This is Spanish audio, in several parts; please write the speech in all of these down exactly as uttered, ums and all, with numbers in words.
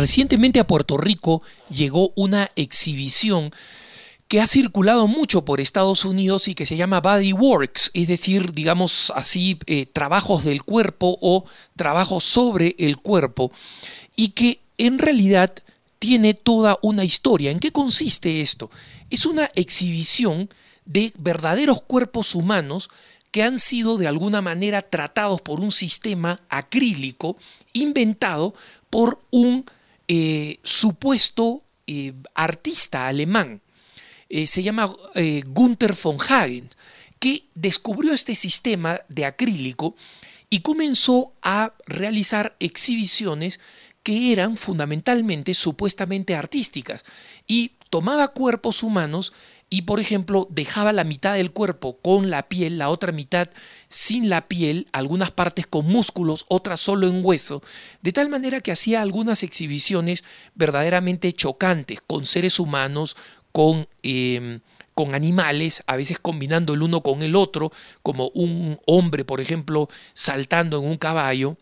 Recientemente a Puerto Rico llegó una exhibición que ha circulado mucho por Estados Unidos y que se llama Body Works, es decir, digamos así, eh, trabajos del cuerpo o trabajos sobre el cuerpo, y que en realidad tiene toda una historia. ¿En qué consiste esto? Es una exhibición de verdaderos cuerpos humanos que han sido de alguna manera tratados por un sistema acrílico inventado por un eh, supuesto eh, artista alemán. Eh, se llama eh, Günther von Hagen, que descubrió este sistema de acrílico y comenzó a realizar exhibiciones que eran fundamentalmente supuestamente artísticas, y tomaba cuerpos humanos y, por ejemplo, dejaba la mitad del cuerpo con la piel, la otra mitad sin la piel, algunas partes con músculos, otras solo en hueso, de tal manera que hacía algunas exhibiciones verdaderamente chocantes con seres humanos, con, eh, con animales, a veces combinando el uno con el otro, como un hombre, por ejemplo, saltando en un caballo.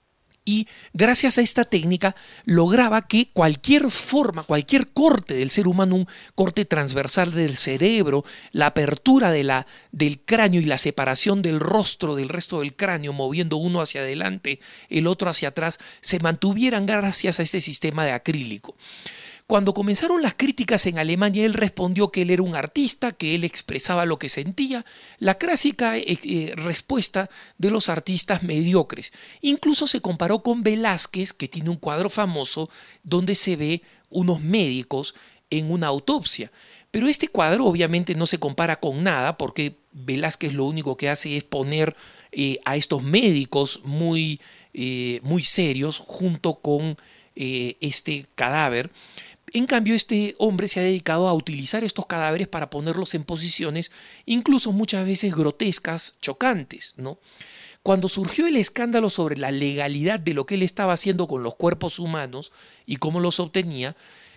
Y gracias a esta técnica lograba que cualquier forma, cualquier corte del ser humano, un corte transversal del cerebro, la apertura de la, del cráneo y la separación del rostro del resto del cráneo, moviendo uno hacia adelante, el otro hacia atrás, se mantuvieran gracias a este sistema de acrílico. Cuando comenzaron las críticas en Alemania, él respondió que él era un artista, que él expresaba lo que sentía, la clásica eh, respuesta de los artistas mediocres. Incluso se comparó con Velázquez, que tiene un cuadro famoso donde se ve unos médicos en una autopsia. Pero este cuadro obviamente no se compara con nada, porque Velázquez lo único que hace es poner eh, a estos médicos muy, eh, muy serios junto con eh, este cadáver. En cambio, este hombre se ha dedicado a utilizar estos cadáveres para ponerlos en posiciones incluso muchas veces grotescas, chocantes, ¿no? Cuando surgió el escándalo sobre la legalidad de lo que él estaba haciendo con los cuerpos humanos y cómo los obtenía,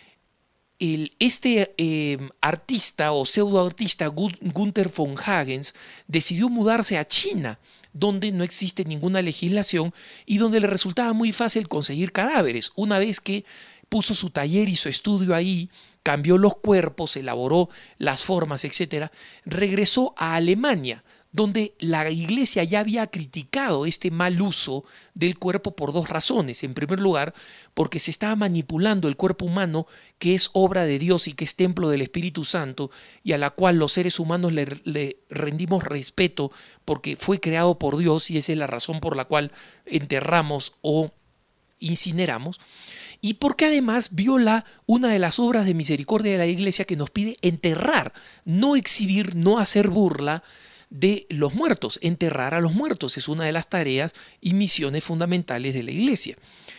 el, este eh, artista o pseudoartista Günther von Hagen decidió mudarse a China, donde no existe ninguna legislación y donde le resultaba muy fácil conseguir cadáveres. Una vez que puso su taller y su estudio ahí, cambió los cuerpos, elaboró las formas, etcétera, regresó a Alemania, donde la iglesia ya había criticado este mal uso del cuerpo por dos razones. En primer lugar, porque se estaba manipulando el cuerpo humano, que es obra de Dios y que es templo del Espíritu Santo, y a la cual los seres humanos le, le rendimos respeto porque fue creado por Dios, y esa es la razón por la cual enterramos o incineramos. Y porque además viola una de las obras de misericordia de la iglesia, que nos pide enterrar, no exhibir, no hacer burla de los muertos. Enterrar a los muertos es una de las tareas y misiones fundamentales de la iglesia.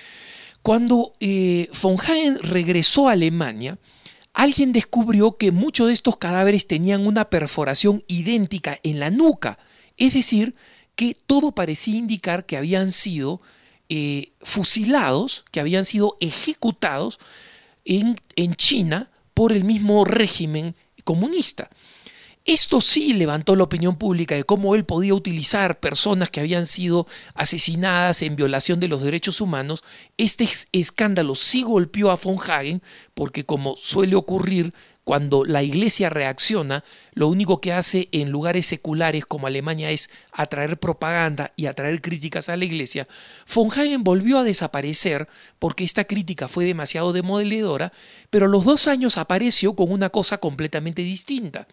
Cuando eh, von Hagen regresó a Alemania, alguien descubrió que muchos de estos cadáveres tenían una perforación idéntica en la nuca, es decir, que todo parecía indicar que habían sido Eh, fusilados, que habían sido ejecutados en, en China por el mismo régimen comunista. Esto sí levantó la opinión pública de cómo él podía utilizar personas que habían sido asesinadas en violación de los derechos humanos. Este escándalo sí golpeó a von Hagen, porque, como suele ocurrir cuando la iglesia reacciona, lo único que hace en lugares seculares como Alemania es atraer propaganda y atraer críticas a la iglesia. Von Hagen volvió a desaparecer porque esta crítica fue demasiado demoledora, pero a los dos años apareció con una cosa completamente distinta.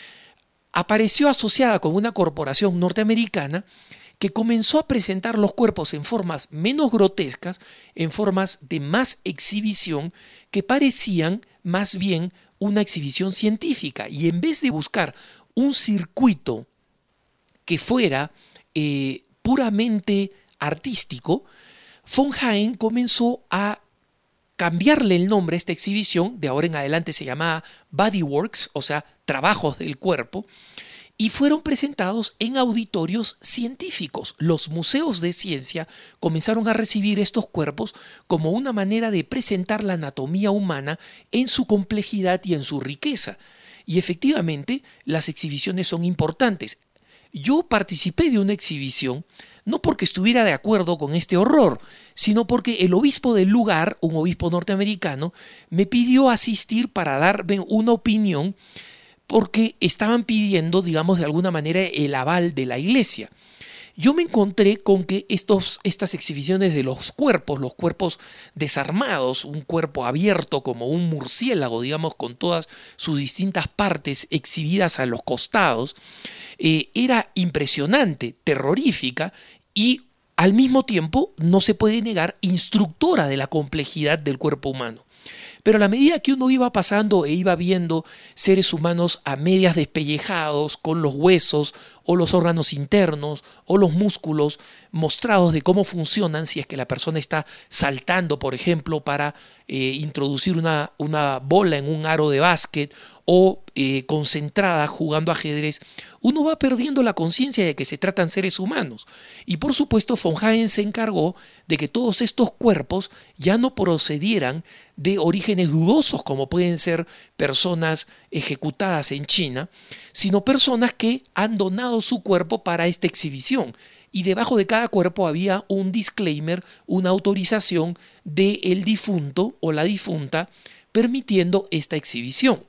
Apareció asociada con una corporación norteamericana que comenzó a presentar los cuerpos en formas menos grotescas, en formas de más exhibición, que parecían más bien una exhibición científica. Y en vez de buscar un circuito que fuera eh, puramente artístico, von Hagen comenzó a cambiarle el nombre a esta exhibición. De ahora en adelante se llamaba Body Works, o sea, trabajos del cuerpo, y fueron presentados en auditorios científicos. Los museos de ciencia comenzaron a recibir estos cuerpos como una manera de presentar la anatomía humana en su complejidad y en su riqueza. Y efectivamente, las exhibiciones son importantes. yo participé de una exhibición no porque estuviera de acuerdo con este horror, sino porque el obispo del lugar, un obispo norteamericano, me pidió asistir para darme una opinión porque estaban pidiendo, digamos, de alguna manera el aval de la iglesia. Yo me encontré con que estos, estas exhibiciones de los cuerpos, los cuerpos desarmados, un cuerpo abierto como un murciélago, digamos, con todas sus distintas partes exhibidas a los costados, eh, era impresionante, terrorífica y al mismo tiempo, no se puede negar, instructora de la complejidad del cuerpo humano. Pero a la medida que uno iba pasando e iba viendo seres humanos a medias despellejados, con los huesos o los órganos internos o los músculos mostrados de cómo funcionan, si es que la persona está saltando, por ejemplo, para eh, introducir una, una bola en un aro de básquet o eh, concentrada jugando ajedrez, uno va perdiendo la conciencia de que se tratan seres humanos. Y por supuesto, von Hagen se encargó de que todos estos cuerpos ya no procedieran de orígenes dudosos, como pueden ser personas ejecutadas en China, sino personas que han donado su cuerpo para esta exhibición. Y debajo de cada cuerpo había un disclaimer, una autorización del difunto o la difunta permitiendo esta exhibición.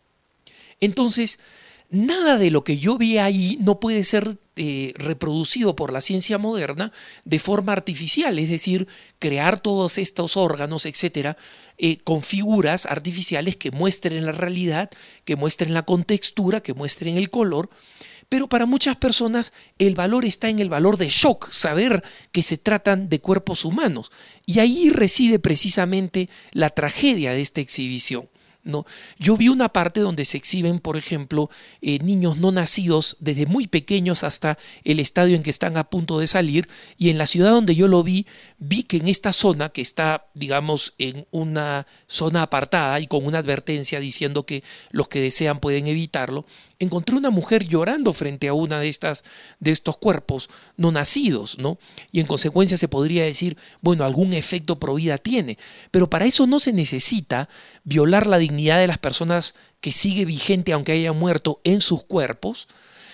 Entonces, nada de lo que yo vi ahí no puede ser eh, reproducido por la ciencia moderna de forma artificial, es decir, crear todos estos órganos, etcétera, eh, con figuras artificiales que muestren la realidad, que muestren la contextura, que muestren el color. Pero para muchas personas el valor está en el valor de shock, saber que se tratan de cuerpos humanos. Y ahí reside precisamente la tragedia de esta exhibición. ¿No? Yo vi una parte donde se exhiben, por ejemplo, eh, niños no nacidos desde muy pequeños hasta el estadio en que están a punto de salir, y en la ciudad donde yo lo vi, vi que en esta zona, que está, digamos, en una zona apartada y con una advertencia diciendo que los que desean pueden evitarlo, encontré una mujer llorando frente a una de estas de estos cuerpos no nacidos, ¿no? Y en consecuencia se podría decir, bueno, algún efecto provida tiene, pero para eso no se necesita violar la dignidad de las personas que sigue vigente aunque hayan muerto en sus cuerpos,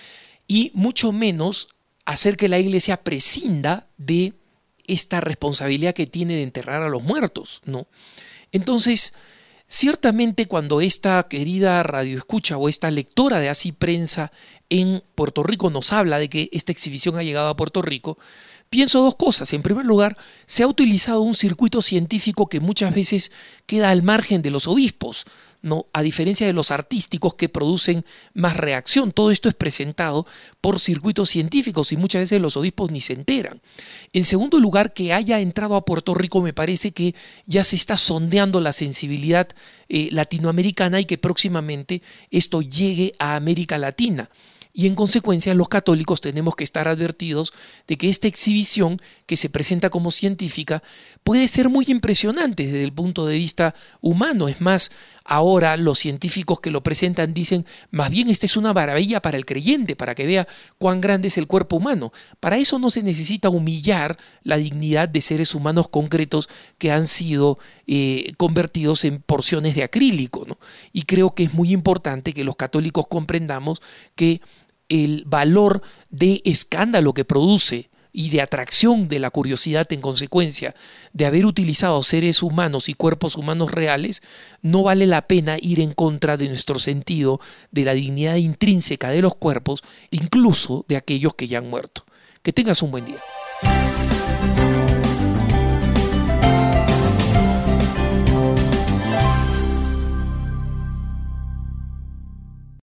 y mucho menos hacer que la iglesia prescinda de esta responsabilidad que tiene de enterrar a los muertos, ¿no? Entonces, ciertamente cuando esta querida radioescucha o esta lectora de Así Prensa en Puerto Rico nos habla de que esta exhibición ha llegado a Puerto Rico, pienso dos cosas. En primer lugar, se ha utilizado un circuito científico que muchas veces queda al margen de los obispos, ¿no? A diferencia de los artísticos que producen más reacción. Todo esto es presentado por circuitos científicos y muchas veces los obispos ni se enteran. En segundo lugar, que haya entrado a Puerto Rico me parece que ya se está sondeando la sensibilidad eh, latinoamericana y que próximamente esto llegue a América Latina. Y en consecuencia los católicos tenemos que estar advertidos de que esta exhibición que se presenta como científica puede ser muy impresionante desde el punto de vista humano. Es más, ahora los científicos que lo presentan dicen, más bien esta es una maravilla para el creyente, para que vea cuán grande es el cuerpo humano. Para eso no se necesita humillar la dignidad de seres humanos concretos que han sido eh, convertidos en porciones de acrílico, ¿no? Y creo que es muy importante que los católicos comprendamos que el valor de escándalo que produce y de atracción de la curiosidad en consecuencia de haber utilizado seres humanos y cuerpos humanos reales, no vale la pena ir en contra de nuestro sentido de la dignidad intrínseca de los cuerpos, incluso de aquellos que ya han muerto. Que tengas un buen día.